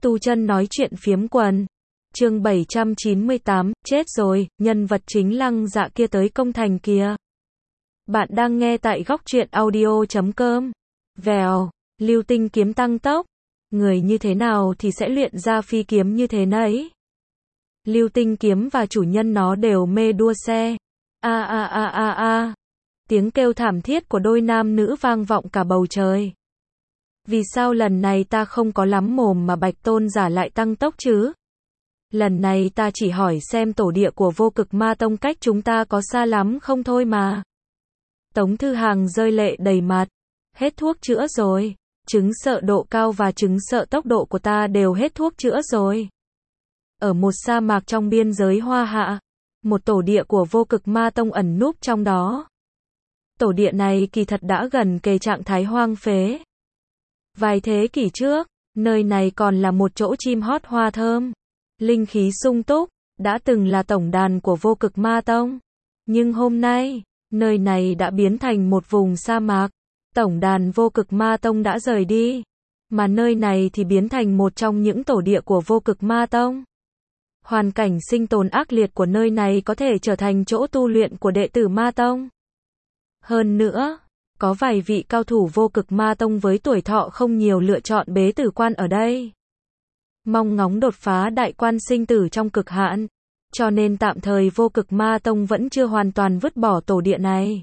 Tu chân nói chuyện phiếm quần. Chương 798, chết rồi, nhân vật chính Lăng Dạ kia tới công thành kìa. Bạn đang nghe tại góc truyện audio.com. Vèo, lưu tinh kiếm tăng tốc. Người như thế nào thì sẽ luyện ra phi kiếm như thế nấy. Lưu tinh kiếm và chủ nhân nó đều mê đua xe. A. Tiếng kêu thảm thiết của đôi nam nữ vang vọng cả bầu trời. Vì sao lần này ta không có lắm mồm mà Bạch Tôn giả lại tăng tốc chứ? Lần này ta chỉ hỏi xem tổ địa của Vô Cực Ma Tông cách chúng ta có xa lắm không thôi mà. Tống Thư Hàng rơi lệ đầy mặt. Hết thuốc chữa rồi. Chứng sợ độ cao và chứng sợ tốc độ của ta đều hết thuốc chữa rồi. Ở một sa mạc trong biên giới Hoa Hạ, một tổ địa của Vô Cực Ma Tông ẩn núp trong đó. Tổ địa này kỳ thật đã gần kề trạng thái hoang phế. Vài thế kỷ trước, nơi này còn là một chỗ chim hót hoa thơm, linh khí sung túc, đã từng là tổng đàn của Vô Cực Ma Tông. Nhưng hôm nay, nơi này đã biến thành một vùng sa mạc. Tổng đàn Vô Cực Ma Tông đã rời đi, mà nơi này thì biến thành một trong những tổ địa của Vô Cực Ma Tông. Hoàn cảnh sinh tồn ác liệt của nơi này có thể trở thành chỗ tu luyện của đệ tử Ma Tông. Hơn nữa, có vài vị cao thủ Vô Cực Ma Tông với tuổi thọ không nhiều lựa chọn bế tử quan ở đây. Mong ngóng đột phá đại quan sinh tử trong cực hạn, cho nên tạm thời Vô Cực Ma Tông vẫn chưa hoàn toàn vứt bỏ tổ địa này.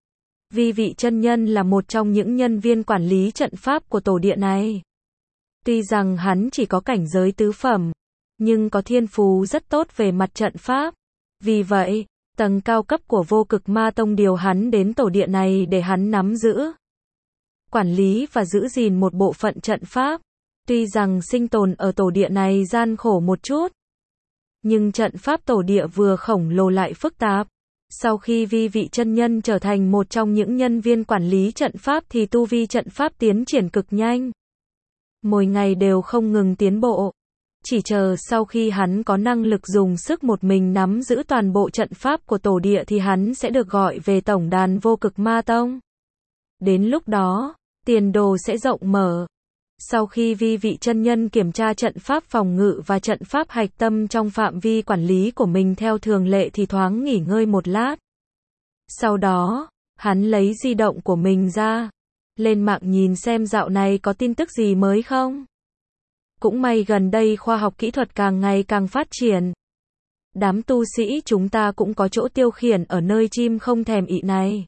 Vi vị chân nhân là một trong những nhân viên quản lý trận pháp của tổ địa này. Tuy rằng hắn chỉ có cảnh giới tứ phẩm, nhưng có thiên phú rất tốt về mặt trận pháp. Vì vậy, tầng cao cấp của Vô Cực Ma Tông điều hắn đến tổ địa này để hắn nắm giữ, quản lý và giữ gìn một bộ phận trận pháp. Tuy rằng sinh tồn ở tổ địa này gian khổ một chút, nhưng trận pháp tổ địa vừa khổng lồ lại phức tạp. Sau khi vi vị chân nhân trở thành một trong những nhân viên quản lý trận pháp thì tu vi trận pháp tiến triển cực nhanh. Mỗi ngày đều không ngừng tiến bộ. Chỉ chờ sau khi hắn có năng lực dùng sức một mình nắm giữ toàn bộ trận pháp của tổ địa thì hắn sẽ được gọi về tổng đàn Vô Cực Ma Tông. Đến lúc đó, tiền đồ sẽ rộng mở. Sau khi vi vị chân nhân kiểm tra trận pháp phòng ngự và trận pháp hạch tâm trong phạm vi quản lý của mình theo thường lệ thì thoáng nghỉ ngơi một lát. Sau đó, hắn lấy di động của mình ra, lên mạng nhìn xem dạo này có tin tức gì mới không. Cũng may gần đây khoa học kỹ thuật càng ngày càng phát triển. Đám tu sĩ chúng ta cũng có chỗ tiêu khiển ở nơi chim không thèm ị này.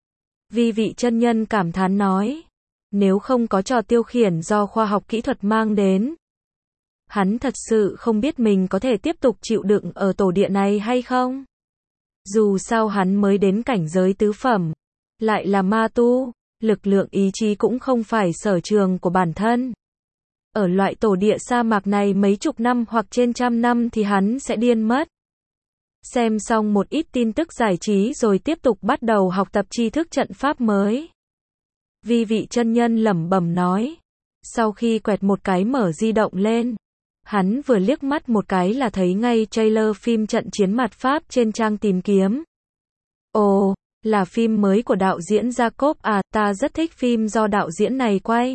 Vi vị chân nhân cảm thán nói. Nếu không có trò tiêu khiển do khoa học kỹ thuật mang đến, hắn thật sự không biết mình có thể tiếp tục chịu đựng ở tổ địa này hay không. Dù sao hắn mới đến cảnh giới tứ phẩm, lại là ma tu, lực lượng ý chí cũng không phải sở trường của bản thân. Ở loại tổ địa sa mạc này mấy chục năm hoặc trên trăm năm thì hắn sẽ điên mất. Xem xong một ít tin tức giải trí rồi tiếp tục bắt đầu học tập tri thức trận pháp mới. Vi vị chân nhân lẩm bẩm nói. Sau khi quẹt một cái mở di động lên, hắn vừa liếc mắt một cái là thấy ngay trailer phim trận chiến mạt Pháp trên trang tìm kiếm. Ồ, là phim mới của đạo diễn Jacob à, ta rất thích phim do đạo diễn này quay.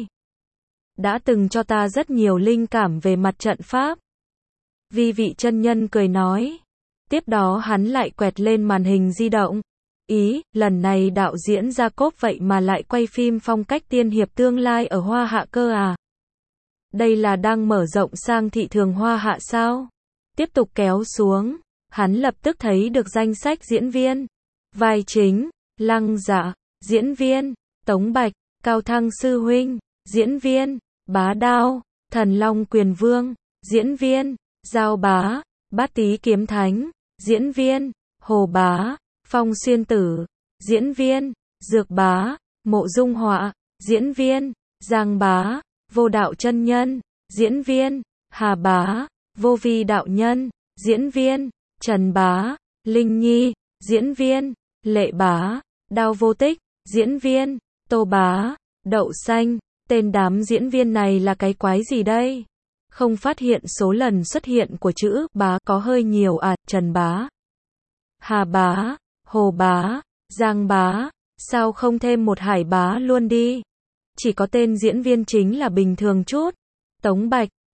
Đã từng cho ta rất nhiều linh cảm về mặt trận pháp. Vi vị chân nhân cười nói. Tiếp đó hắn lại quẹt lên màn hình di động. Ý, lần này đạo diễn Jacob vậy mà lại quay phim phong cách tiên hiệp tương lai ở Hoa Hạ cơ à? Đây là đang mở rộng sang thị trường Hoa Hạ sao? Tiếp tục kéo xuống, hắn lập tức thấy được danh sách diễn viên. Vai chính, Lăng Dạ, diễn viên, Tống Bạch, Cao Thăng Sư Huynh, diễn viên, Bá Đao, Thần Long Quyền Vương, diễn viên, Giao Bá, Bát Tý Kiếm Thánh, diễn viên, Hồ Bá, Phong Xuyên Tử, diễn viên, Dược Bá, Mộ Dung Họa, diễn viên, Giang Bá, Vô Đạo Chân Nhân, diễn viên, Hà Bá, Vô Vi Đạo Nhân, diễn viên, Trần Bá, Linh Nhi, diễn viên, Lệ Bá, Đao Vô Tích, diễn viên, Tô Bá, Đậu Xanh. Tên đám diễn viên này là cái quái gì đây? Không phát hiện số lần xuất hiện của chữ bá có hơi nhiều à? Trần Bá, Hà Bá, Hồ Bá, Giang Bá, sao không thêm một Hải Bá luôn đi? Chỉ có tên diễn viên chính là bình thường chút. Tống Bạch,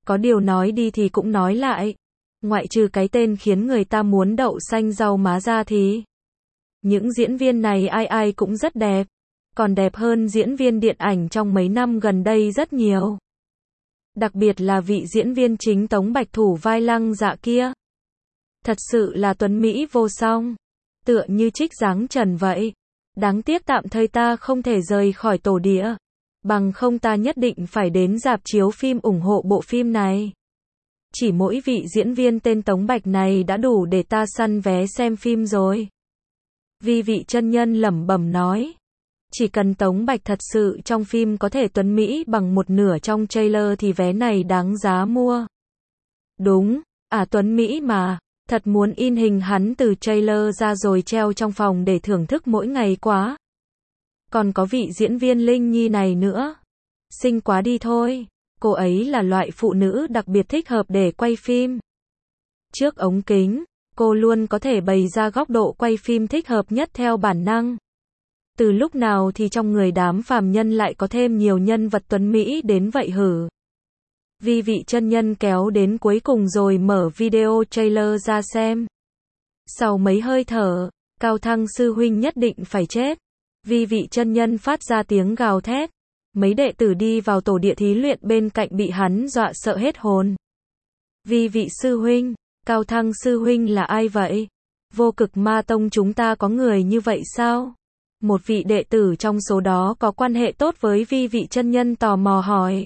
Có điều nói đi thì cũng nói lại. Ngoại trừ cái tên khiến người ta muốn đậu xanh rau má ra thì những diễn viên này ai ai cũng rất đẹp. Còn đẹp hơn diễn viên điện ảnh trong mấy năm gần đây rất nhiều. Đặc biệt là vị diễn viên chính Tống Bạch thủ vai Lăng Dạ kia. Thật sự là tuấn Mỹ vô song. Tựa như trích dáng trần vậy. Đáng tiếc tạm thời ta không thể rời khỏi tổ địa. Bằng không ta nhất định phải đến rạp chiếu phim ủng hộ bộ phim này. Chỉ mỗi vị diễn viên tên Tống Bạch này đã đủ để ta săn vé xem phim rồi. Vi vị chân nhân lẩm bẩm nói. Chỉ cần Tống Bạch thật sự trong phim có thể tuấn Mỹ bằng một nửa trong trailer thì vé này đáng giá mua. Đúng, tuấn Mỹ mà. Thật muốn in hình hắn từ trailer ra rồi treo trong phòng để thưởng thức mỗi ngày quá. Còn có vị diễn viên Linh Nhi này nữa. Xinh quá đi thôi. Cô ấy là loại phụ nữ đặc biệt thích hợp để quay phim. Trước ống kính, cô luôn có thể bày ra góc độ quay phim thích hợp nhất theo bản năng. Từ lúc nào thì trong người đám phàm nhân lại có thêm nhiều nhân vật tuấn Mỹ đến vậy hử? Vi vị chân nhân kéo đến cuối cùng rồi mở video trailer ra xem. Sau mấy hơi thở, Cao Thăng sư huynh nhất định phải chết. Vi vị chân nhân phát ra tiếng gào thét. Mấy đệ tử đi vào tổ địa thí luyện bên cạnh bị hắn dọa sợ hết hồn. Vi vị sư huynh, Cao Thăng sư huynh là ai vậy? Vô Cực Ma Tông chúng ta có người như vậy sao? Một vị đệ tử trong số đó có quan hệ tốt với vi vị chân nhân tò mò hỏi.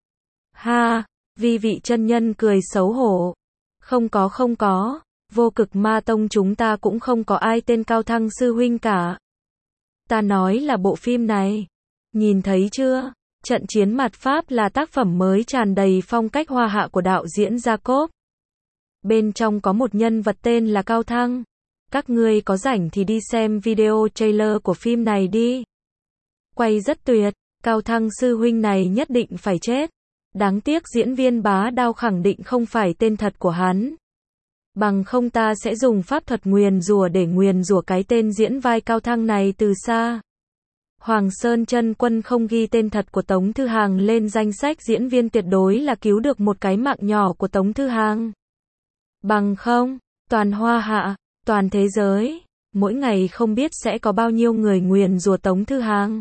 Ha, vi vị chân nhân cười xấu hổ. Không có, Vô Cực Ma Tông chúng ta cũng không có ai tên Cao Thăng sư huynh cả. Ta nói là bộ phim này. Nhìn thấy chưa? Trận chiến mạt Pháp là tác phẩm mới tràn đầy phong cách hoa hạ của đạo diễn Jacob. Bên trong có một nhân vật tên là Cao Thăng. Các ngươi có rảnh thì đi xem video trailer của phim này đi. Quay rất tuyệt, Cao Thăng sư huynh này nhất định phải chết. Đáng tiếc diễn viên Bá Đao khẳng định không phải tên thật của hắn. Bằng không ta sẽ dùng pháp thuật nguyền rủa để nguyền rủa cái tên diễn vai Cao Thăng này từ xa. Hoàng Sơn Chân Quân không ghi tên thật của Tống Thư Hàng lên danh sách diễn viên tuyệt đối là cứu được một cái mạng nhỏ của Tống Thư Hàng. Bằng không, toàn Hoa Hạ, toàn thế giới, mỗi ngày không biết sẽ có bao nhiêu người nguyền rủa Tống Thư Hàng.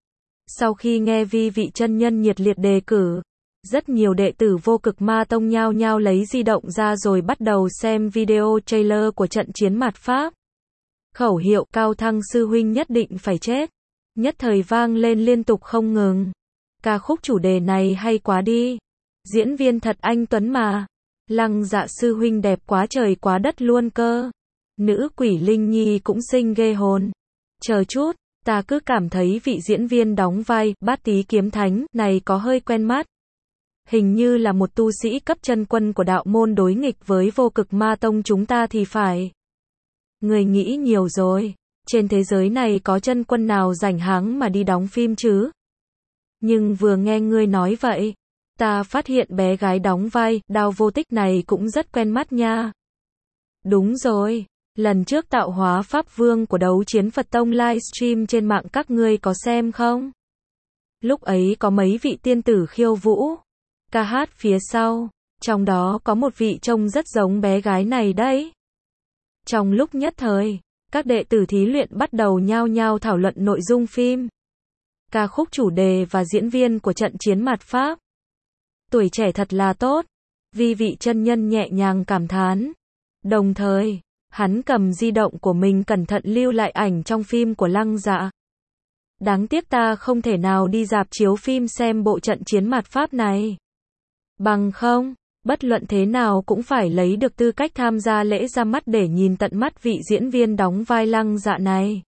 Sau khi nghe vi vị chân nhân nhiệt liệt đề cử, rất nhiều đệ tử Vô Cực Ma Tông nhao nhao lấy di động ra rồi bắt đầu xem video trailer của trận chiến mạt Pháp. Khẩu hiệu Cao Thăng sư huynh nhất định phải chết. Nhất thời vang lên liên tục không ngừng. Ca khúc chủ đề này hay quá đi. Diễn viên thật anh tuấn mà. Lăng Dạ sư huynh đẹp quá trời quá đất luôn cơ. Nữ quỷ Linh Nhi cũng xinh ghê hồn. Chờ chút, ta cứ cảm thấy vị diễn viên đóng vai Bát Tý Kiếm Thánh này có hơi quen mắt. Hình như là một tu sĩ cấp chân quân của đạo môn đối nghịch với Vô Cực Ma Tông chúng ta thì phải. Người nghĩ nhiều rồi. Trên thế giới này có chân quân nào rảnh háng mà đi đóng phim chứ? Nhưng vừa nghe ngươi nói vậy, ta phát hiện bé gái đóng vai Đao Vô Tích này cũng rất quen mắt nha. Đúng rồi, lần trước tạo hóa Pháp Vương của đấu chiến Phật Tông livestream trên mạng các ngươi có xem không? Lúc ấy có mấy vị tiên tử khiêu vũ, ca hát phía sau, trong đó có một vị trông rất giống bé gái này đấy. Trong lúc nhất thời, các đệ tử thí luyện bắt đầu nhao nhao thảo luận nội dung phim, ca khúc chủ đề và diễn viên của trận chiến mạt Pháp. Tuổi trẻ thật là tốt, vi vị chân nhân nhẹ nhàng cảm thán. Đồng thời, hắn cầm di động của mình cẩn thận lưu lại ảnh trong phim của Lăng Dạ. Đáng tiếc ta không thể nào đi rạp chiếu phim xem bộ trận chiến mạt Pháp này. Bằng không, bất luận thế nào cũng phải lấy được tư cách tham gia lễ ra mắt để nhìn tận mắt vị diễn viên đóng vai Lăng Dạ này.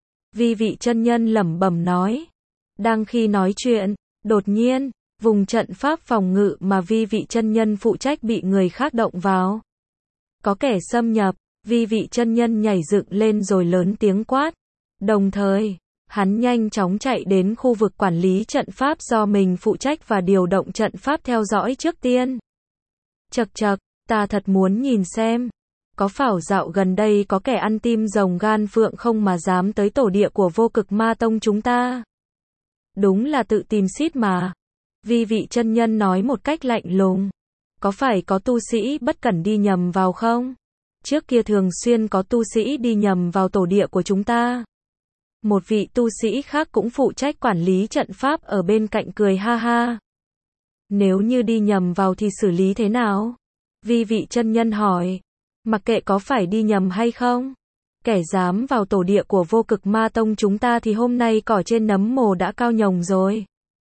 Vi vị chân nhân lẩm bẩm nói. Đang khi nói chuyện, đột nhiên, vùng trận pháp phòng ngự mà vi vị chân nhân phụ trách bị người khác động vào. Có kẻ xâm nhập, vi vị chân nhân nhảy dựng lên rồi lớn tiếng quát. Đồng thời, hắn nhanh chóng chạy đến khu vực quản lý trận pháp do mình phụ trách và điều động trận pháp theo dõi trước tiên. Chậc chậc, ta thật muốn nhìn xem. Có phảo dạo gần đây có kẻ ăn tim rồng gan phượng không mà dám tới tổ địa của Vô Cực Ma Tông chúng ta. Đúng là tự tìm xít mà. Vi vị chân nhân nói một cách lạnh lùng. Có phải có tu sĩ bất cẩn đi nhầm vào không? Trước kia thường xuyên có tu sĩ đi nhầm vào tổ địa của chúng ta. Một vị tu sĩ khác cũng phụ trách quản lý trận pháp ở bên cạnh cười ha ha. Nếu như đi nhầm vào thì xử lý thế nào? Vi vị chân nhân hỏi. Mặc kệ có phải đi nhầm hay không? Kẻ dám vào tổ địa của Vô Cực Ma Tông chúng ta thì hôm nay cỏ trên nấm mồ đã cao nhồng rồi.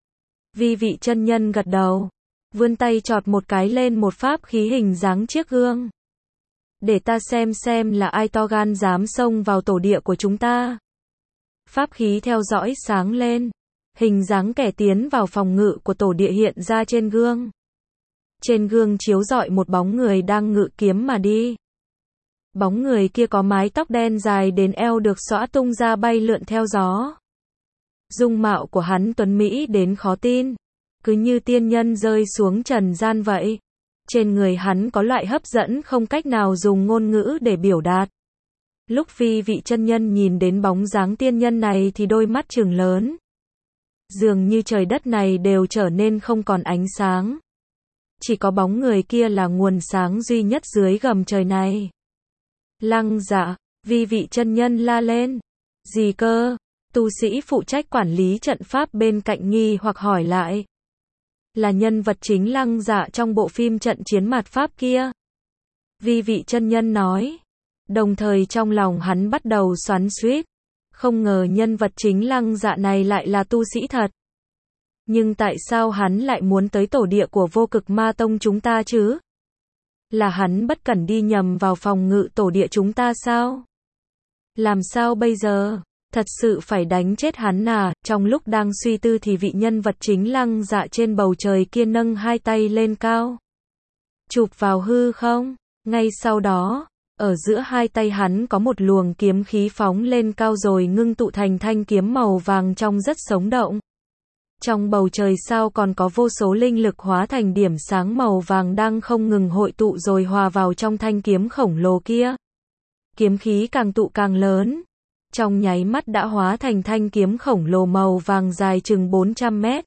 Vi vị chân nhân gật đầu. Vươn tay chọt một cái lên một pháp khí hình dáng chiếc gương. Để ta xem là ai to gan dám xông vào tổ địa của chúng ta. Pháp khí theo dõi sáng lên. Hình dáng kẻ tiến vào phòng ngự của tổ địa hiện ra trên gương. Trên gương chiếu rọi một bóng người đang ngự kiếm mà đi. Bóng người kia có mái tóc đen dài đến eo được xõa tung ra bay lượn theo gió. Dung mạo của hắn tuấn mỹ đến khó tin. Cứ như tiên nhân rơi xuống trần gian vậy. Trên người hắn có loại hấp dẫn không cách nào dùng ngôn ngữ để biểu đạt. Lúc vi vị chân nhân nhìn đến bóng dáng tiên nhân này thì đôi mắt trừng lớn. Dường như trời đất này đều trở nên không còn ánh sáng. Chỉ có bóng người kia là nguồn sáng duy nhất dưới gầm trời này. Lăng Dạ, vi vị chân nhân la lên. Gì cơ? Tu sĩ phụ trách quản lý trận pháp bên cạnh nghi hoặc hỏi lại. Là nhân vật chính Lăng Dạ trong bộ phim trận chiến mạt pháp kia. Vi vị chân nhân nói. Đồng thời trong lòng hắn bắt đầu xoắn xuýt. Không ngờ nhân vật chính Lăng Dạ này lại là tu sĩ thật. Nhưng tại sao hắn lại muốn tới tổ địa của Vô Cực Ma Tông chúng ta chứ? Là hắn bất cẩn đi nhầm vào phòng ngự tổ địa chúng ta sao? Làm sao bây giờ? Thật sự phải đánh chết hắn à? Trong lúc đang suy tư thì vị nhân vật chính Lăng Dạ trên bầu trời kia nâng hai tay lên cao. Chụp vào hư không? Ngay sau đó, ở giữa hai tay hắn có một luồng kiếm khí phóng lên cao rồi ngưng tụ thành thanh kiếm màu vàng trong rất sống động. Trong bầu trời sao còn có vô số linh lực hóa thành điểm sáng màu vàng đang không ngừng hội tụ rồi hòa vào trong thanh kiếm khổng lồ kia. Kiếm khí càng tụ càng lớn. Trong nháy mắt đã hóa thành thanh kiếm khổng lồ màu vàng dài chừng 400 mét.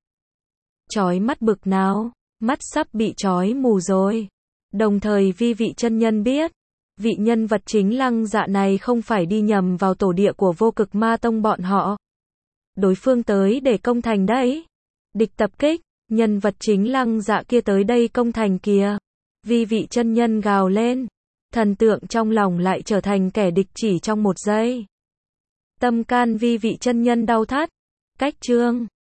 Chói mắt bực nào, mắt sắp bị chói mù rồi. Đồng thời vi vị chân nhân biết, vị nhân vật chính Lăng Dạ này không phải đi nhầm vào tổ địa của Vô Cực Ma Tông bọn họ. Đối phương tới để công thành đấy. Địch tập kích, nhân vật chính Lăng Dạ kia tới đây công thành kìa. Vi vị chân nhân gào lên. Thần tượng trong lòng lại trở thành kẻ địch chỉ trong một giây. Tâm can vi vị chân nhân đau thắt. Cách chương